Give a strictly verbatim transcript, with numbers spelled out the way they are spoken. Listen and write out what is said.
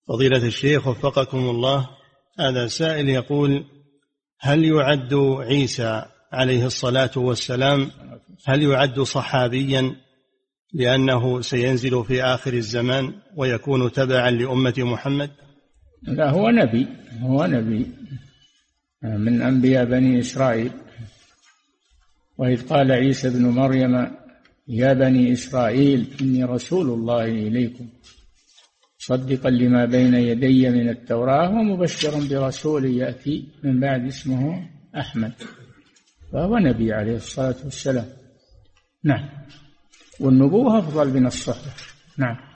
فضيلة الشيخ وفقكم الله، هذا سائل يقول: هل يعد عيسى عليه الصلاة والسلام هل يعد صحابيا لأنه سينزل في آخر الزمان ويكون تبعا لأمة محمد؟ لا، هو نبي، هو نبي من أنبياء بني إسرائيل. وإذ قال عيسى ابن مريم يا بني إسرائيل إني رسول الله إليكم مصدقا لما بين يدي من التوراة ومبشرا برسول يأتي من بعد اسمه أحمد، فهو نبي عليه الصلاة والسلام. نعم، والنبوة أفضل من الصحبة. نعم.